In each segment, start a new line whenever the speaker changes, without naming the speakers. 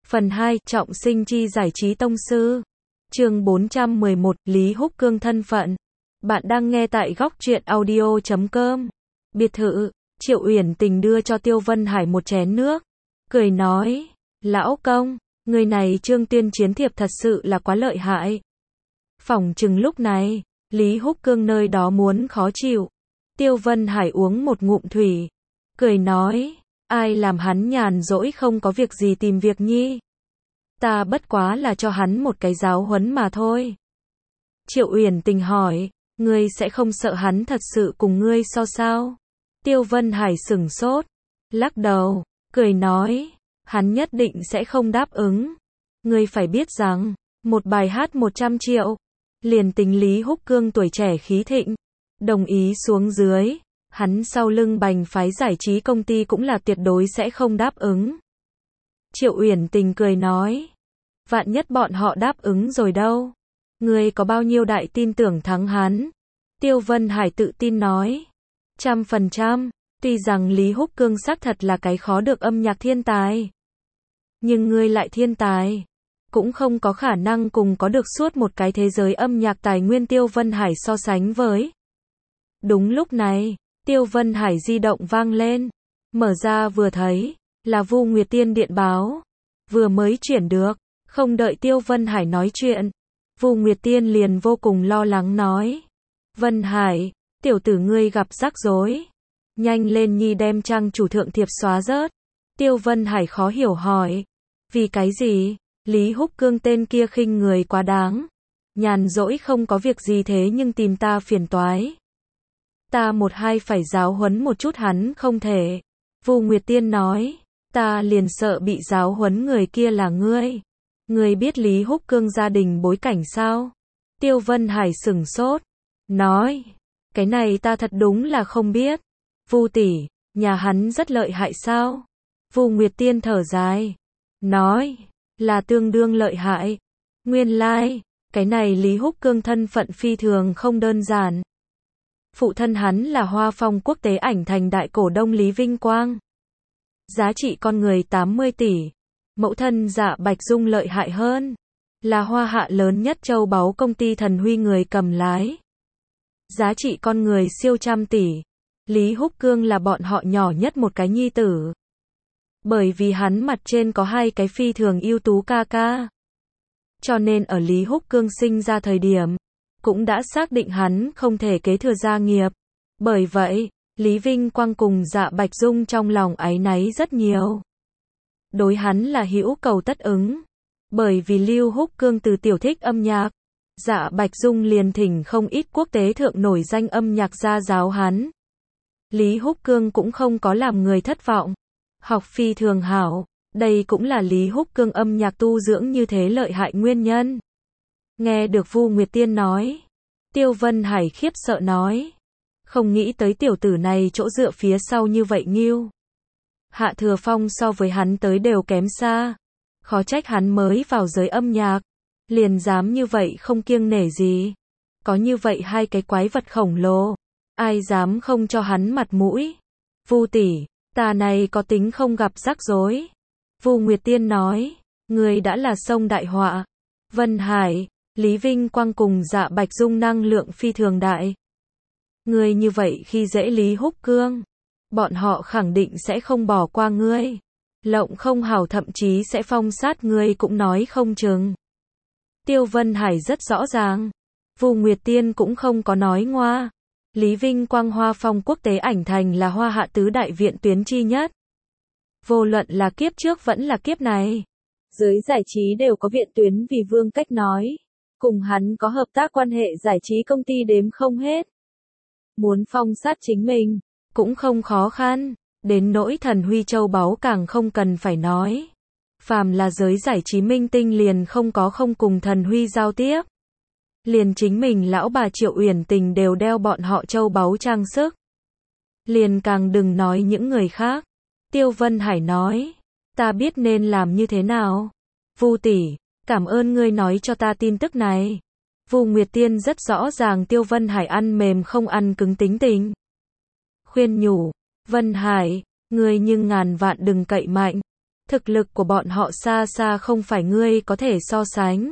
Phần 2, trọng sinh chi giải trí tông sư. Chương 411, Lý Húc Cương thân phận. Bạn đang nghe tại góc truyện audio.com. Biệt thự, Triệu Uyển Tình đưa cho Tiêu Vân Hải một chén nước, cười nói, lão công, người này Trương Tuyên chiến thiệp thật sự là quá lợi hại. Phỏng chừng lúc này, Lý Húc Cương nơi đó muốn khó chịu. Tiêu Vân Hải uống một ngụm thủy, cười nói, ai làm hắn nhàn rỗi không có việc gì tìm việc nhi. Ta bất quá là cho hắn một cái giáo huấn mà thôi. Triệu Uyển Tình hỏi, ngươi sẽ không sợ hắn thật sự cùng ngươi so sao? Tiêu Vân Hải sửng sốt, lắc đầu, cười nói, hắn nhất định sẽ không đáp ứng. Ngươi phải biết rằng, một bài hát 100 triệu, liền tính Lý Húc Cương tuổi trẻ khí thịnh, đồng ý xuống dưới, hắn sau lưng bành phái giải trí công ty cũng là tuyệt đối sẽ không đáp ứng. Triệu Uyển Tình cười nói, vạn nhất bọn họ đáp ứng rồi đâu, ngươi có bao nhiêu đại tin tưởng thắng hắn? Tiêu Vân Hải tự tin nói, 100%, tuy rằng Lý Húc Cương xác thật là cái khó được âm nhạc thiên tài, nhưng ngươi lại thiên tài, cũng không có khả năng cùng có được suốt một cái thế giới âm nhạc tài nguyên Tiêu Vân Hải so sánh với. Đúng lúc này, Tiêu Vân Hải di động vang lên, mở ra vừa thấy, là Vu Nguyệt Tiên điện báo, vừa mới chuyển được, không đợi Tiêu Vân Hải nói chuyện, Vu Nguyệt Tiên liền vô cùng lo lắng nói, Vân Hải, tiểu tử ngươi gặp rắc rối, nhanh lên nhi đem trang chủ thượng thiệp xóa rớt. Tiêu Vân Hải khó hiểu hỏi, vì cái gì? Lý Húc Cương tên kia khinh người quá đáng, nhàn rỗi không có việc gì thế nhưng tìm ta phiền toái. Ta một hai phải giáo huấn một chút hắn không thể. Vu Nguyệt Tiên nói, ta liền sợ bị giáo huấn người kia là ngươi. Ngươi biết Lý Húc Cương gia đình bối cảnh sao? Tiêu Vân Hải sửng sốt, nói, cái này ta thật đúng là không biết. Vu tỷ, nhà hắn rất lợi hại sao? Vu Nguyệt Tiên thở dài, nói, là tương đương lợi hại. Nguyên lai, cái này Lý Húc Cương thân phận phi thường không đơn giản. Phụ thân hắn là Hoa Phong Quốc tế ảnh thành đại cổ đông Lý Vinh Quang. Giá trị con người 80 tỷ. Mẫu thân Dạ Bạch Dung lợi hại hơn, là hoa hạ lớn nhất châu báu công ty Thần Huy người cầm lái. Giá trị con người siêu trăm tỷ. Lý Húc Cương là bọn họ nhỏ nhất một cái nhi tử. Bởi vì hắn mặt trên có hai cái phi thường ưu tú ca ca. Cho nên ở Lý Húc Cương sinh ra thời điểm, cũng đã xác định hắn không thể kế thừa gia nghiệp. Bởi vậy, Lý Vinh Quang cùng Dạ Bạch Dung trong lòng áy náy rất nhiều. Đối hắn là hữu cầu tất ứng. Bởi vì Lưu Húc Cương từ tiểu thích âm nhạc, Dạ Bạch Dung liền thỉnh không ít quốc tế thượng nổi danh âm nhạc gia giáo hắn. Lý Húc Cương cũng không có làm người thất vọng. Học phi thường hảo, đây cũng là Lý Húc Cương âm nhạc tu dưỡng như thế lợi hại nguyên nhân. Nghe được Vu Nguyệt Tiên nói, Tiêu Vân Hải khiếp sợ nói, không nghĩ tới tiểu tử này chỗ dựa phía sau như vậy nghiêu. Hạ Thừa Phong so với hắn tới đều kém xa, khó trách hắn mới vào giới âm nhạc, liền dám như vậy không kiêng nể gì. Có như vậy hai cái quái vật khổng lồ, ai dám không cho hắn mặt mũi. Vu tỷ, ta này có tính không gặp rắc rối. Vu Nguyệt Tiên nói, người đã là sông đại họa. Vân Hải, Lý Vinh Quang cùng Dạ Bạch Dung năng lượng phi thường đại. Ngươi như vậy khi dễ Lý Húc Cương, bọn họ khẳng định sẽ không bỏ qua ngươi. Lộng không hảo thậm chí sẽ phong sát ngươi cũng nói không chừng. Tiêu Vân Hải rất rõ ràng. Vu Nguyệt Tiên cũng không có nói ngoa. Lý Vinh Quang Hoa Phong Quốc tế ảnh thành là hoa hạ tứ đại viện tuyến chi nhất. Vô luận là kiếp trước vẫn là kiếp này, giới giải trí đều có viện tuyến vì Vương Cách nói. Cùng hắn có hợp tác quan hệ giải trí công ty đếm không hết. Muốn phong sát chính mình, cũng không khó khăn. Đến nỗi Thần Huy châu báu càng không cần phải nói. Phàm là giới giải trí minh tinh liền không cùng Thần Huy giao tiếp. Liền chính mình lão bà Triệu Uyển Tình đều đeo bọn họ châu báu trang sức. Liền càng đừng nói những người khác. Tiêu Vân Hải nói, ta biết nên làm như thế nào. Vu tỷ, cảm ơn ngươi nói cho ta tin tức này. Vu Nguyệt Tiên rất rõ ràng Tiêu Vân Hải ăn mềm không ăn cứng tính tình. Khuyên nhủ, Vân Hải, ngươi nhưng ngàn vạn đừng cậy mạnh. Thực lực của bọn họ xa xa không phải ngươi có thể so sánh.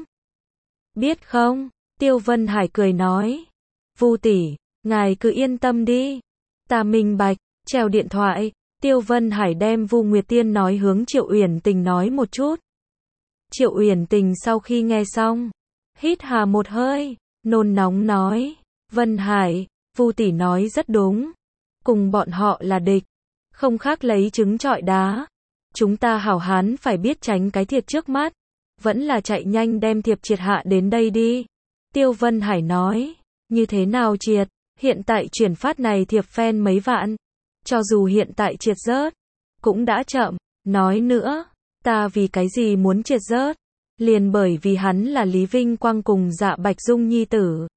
Biết không? Tiêu Vân Hải cười nói. Vu tỷ, ngài cứ yên tâm đi. Ta minh bạch. Treo điện thoại, Tiêu Vân Hải đem Vu Nguyệt Tiên nói hướng Triệu Uyển Tình nói một chút. Triệu Uyển Tình sau khi nghe xong, hít hà một hơi, nôn nóng nói, Vân Hải, Vu tỷ nói rất đúng. Cùng bọn họ là địch, không khác lấy trứng trọi đá. Chúng ta hảo hán phải biết tránh cái thiệt trước mắt. Vẫn là chạy nhanh đem thiệp triệt hạ đến đây đi. Tiêu Vân Hải nói, như thế nào triệt, hiện tại chuyển phát này thiệp fan mấy vạn. Cho dù hiện tại triệt rớt, cũng đã chậm. Nói nữa, ta vì cái gì muốn triệt rớt? Liền bởi vì hắn là Lý Vinh Quang cùng Dạ Bạch Dung nhi tử.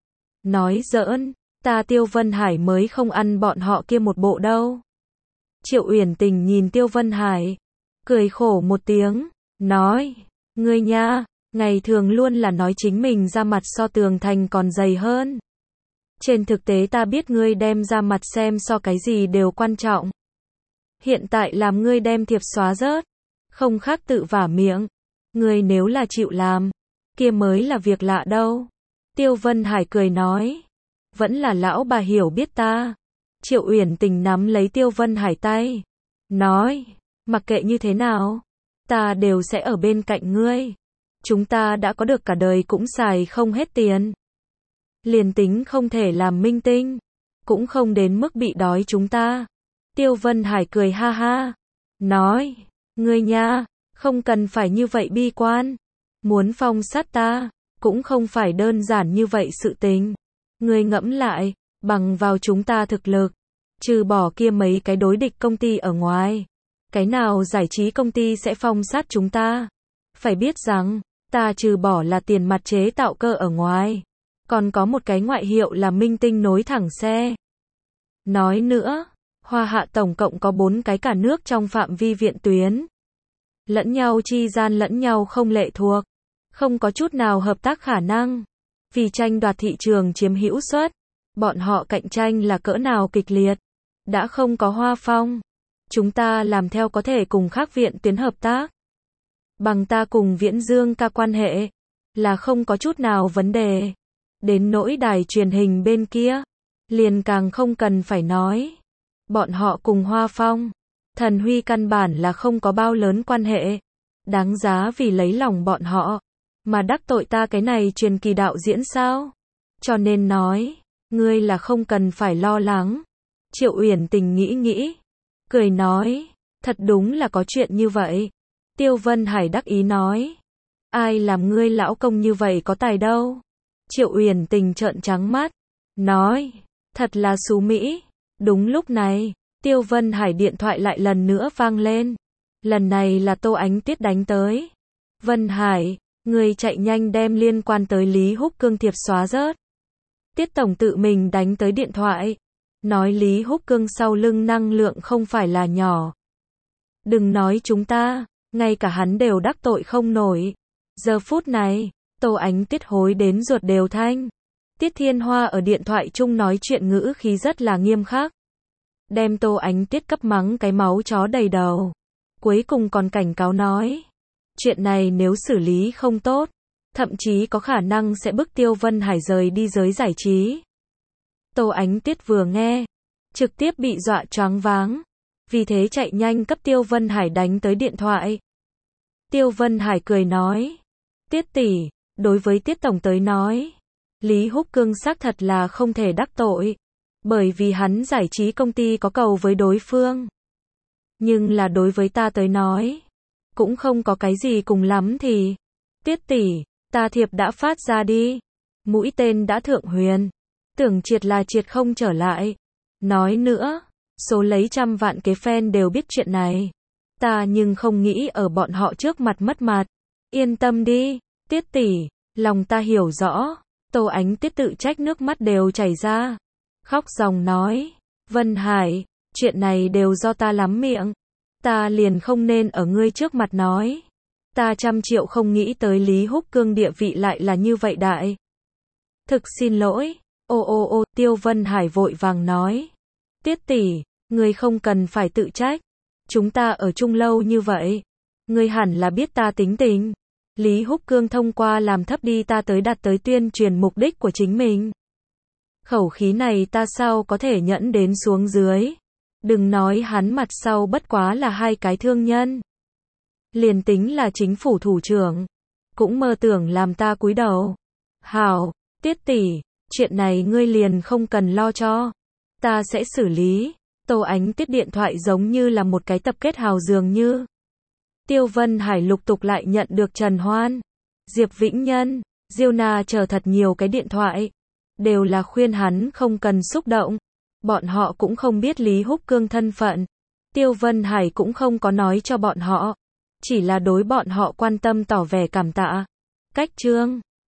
Nói giỡn, ta Tiêu Vân Hải mới không ăn bọn họ kia một bộ đâu. Triệu Uyển Tình nhìn Tiêu Vân Hải, cười khổ một tiếng, nói, ngươi nha, ngày thường luôn là nói chính mình ra mặt so tường thành còn dày hơn. Trên thực tế ta biết ngươi đem ra mặt xem so cái gì đều quan trọng. Hiện tại làm ngươi đem thiệp xóa rớt, không khác tự vả miệng. Ngươi nếu là chịu làm, kia mới là việc lạ đâu. Tiêu Vân Hải cười nói, vẫn là lão bà hiểu biết ta. Triệu Uyển Tình nắm lấy Tiêu Vân Hải tay, nói, mặc kệ như thế nào, ta đều sẽ ở bên cạnh ngươi. Chúng ta đã có được cả đời cũng xài không hết tiền. Liền tính không thể làm minh tinh, cũng không đến mức bị đói chúng ta. Tiêu Vân Hải cười ha ha, nói, ngươi nha, không cần phải như vậy bi quan. Muốn phong sát ta, cũng không phải đơn giản như vậy sự tình. Ngươi ngẫm lại, bằng vào chúng ta thực lực, trừ bỏ kia mấy cái đối địch công ty ở ngoài, cái nào giải trí công ty sẽ phong sát chúng ta? Phải biết rằng, ta trừ bỏ là tiền mặt chế tạo cơ ở ngoài, còn có một cái ngoại hiệu là minh tinh nối thẳng xe. Nói nữa, Hoa Hạ tổng cộng có 4 cái cả nước trong phạm vi viện tuyến. Lẫn nhau chi gian lẫn nhau không lệ thuộc, không có chút nào hợp tác khả năng. Vì tranh đoạt thị trường chiếm hữu suất, bọn họ cạnh tranh là cỡ nào kịch liệt. Đã không có Hoa Phong, chúng ta làm theo có thể cùng khác viện tuyến hợp tác. Bằng ta cùng Viễn Dương ca quan hệ, là không có chút nào vấn đề. Đến nỗi đài truyền hình bên kia, liền càng không cần phải nói. Bọn họ cùng Hoa Phong, Thần Huy căn bản là không có bao lớn quan hệ. Đáng giá vì lấy lòng bọn họ, mà đắc tội ta cái này truyền kỳ đạo diễn sao? Cho nên nói, ngươi là không cần phải lo lắng. Triệu Uyển Tình nghĩ, cười nói, thật đúng là có chuyện như vậy. Tiêu Vân Hải đắc ý nói, ai làm ngươi lão công như vậy có tài đâu. Triệu Uyển Tình trợn trắng mắt, nói, thật là xú Mỹ. Đúng lúc này, Tiêu Vân Hải điện thoại lại lần nữa vang lên. Lần này là Tô Ánh Tuyết đánh tới. Vân Hải, ngươi chạy nhanh đem liên quan tới Lý Húc Cương thiệp xóa rớt. Tiết tổng tự mình đánh tới điện thoại, nói Lý Húc Cương sau lưng năng lượng không phải là nhỏ. Đừng nói chúng ta, ngay cả hắn đều đắc tội không nổi. Giờ phút này, Tô Ánh Tuyết hối đến ruột đều thanh. Tiết Thiên Hoa ở điện thoại chung nói chuyện ngữ khí rất là nghiêm khắc. Đem Tô Ánh Tuyết cấp mắng cái máu chó đầy đầu. Cuối cùng còn cảnh cáo nói, chuyện này nếu xử lý không tốt, thậm chí có khả năng sẽ bức Tiêu Vân Hải rời đi giới giải trí. Tô Ánh Tuyết vừa nghe, trực tiếp bị dọa choáng váng, vì thế chạy nhanh cấp Tiêu Vân Hải đánh tới điện thoại. Tiêu Vân Hải cười nói, Tiết tỷ, đối với Tiết tổng tới nói, Lý Húc Cương xác thật là không thể đắc tội, bởi vì hắn giải trí công ty có cầu với đối phương. Nhưng là đối với ta tới nói, cũng không có cái gì cùng lắm thì, Tiết tỷ, ta thiệp đã phát ra đi, mũi tên đã thượng huyền, tưởng triệt là triệt không trở lại. Nói nữa, số lấy trăm vạn cái fan đều biết chuyện này, ta nhưng không nghĩ ở bọn họ trước mặt mất mặt. Yên tâm đi, Tiết tỷ, lòng ta hiểu rõ. Tô Ánh Tuyết tự trách nước mắt đều chảy ra, khóc ròng nói, Vân Hải, chuyện này đều do ta lắm miệng, ta liền không nên ở ngươi trước mặt nói. Ta 100 triệu không nghĩ tới Lý Húc Cương địa vị lại là như vậy đại. Thực xin lỗi. Ô, Tiêu Vân Hải vội vàng nói, Tiết tỷ, ngươi không cần phải tự trách, chúng ta ở chung lâu như vậy, Ngươi hẳn là biết ta tính tình. Lý Húc Cương thông qua làm thấp đi ta tới đạt tới tuyên truyền mục đích của chính mình. Khẩu khí này ta sao có thể nhẫn đến xuống dưới. Đừng nói hắn mặt sau bất quá là hai cái thương nhân. Liền tính là chính phủ thủ trưởng. Cũng mơ tưởng làm ta cúi đầu. Hảo, Tiết tỷ, chuyện này ngươi liền không cần lo cho. Ta sẽ xử lý. Tô Ánh Tiết điện thoại giống như là một cái tập kết hào dường như. Tiêu Vân Hải lục tục lại nhận được Trần Hoan, Diệp Vĩnh Nhân, Diêu Na chờ thật nhiều cái điện thoại. Đều là khuyên hắn không cần xúc động. Bọn họ cũng không biết Lý Húc Cương thân phận. Tiêu Vân Hải cũng không có nói cho bọn họ. Chỉ là đối bọn họ quan tâm tỏ vẻ cảm tạ. Cách chương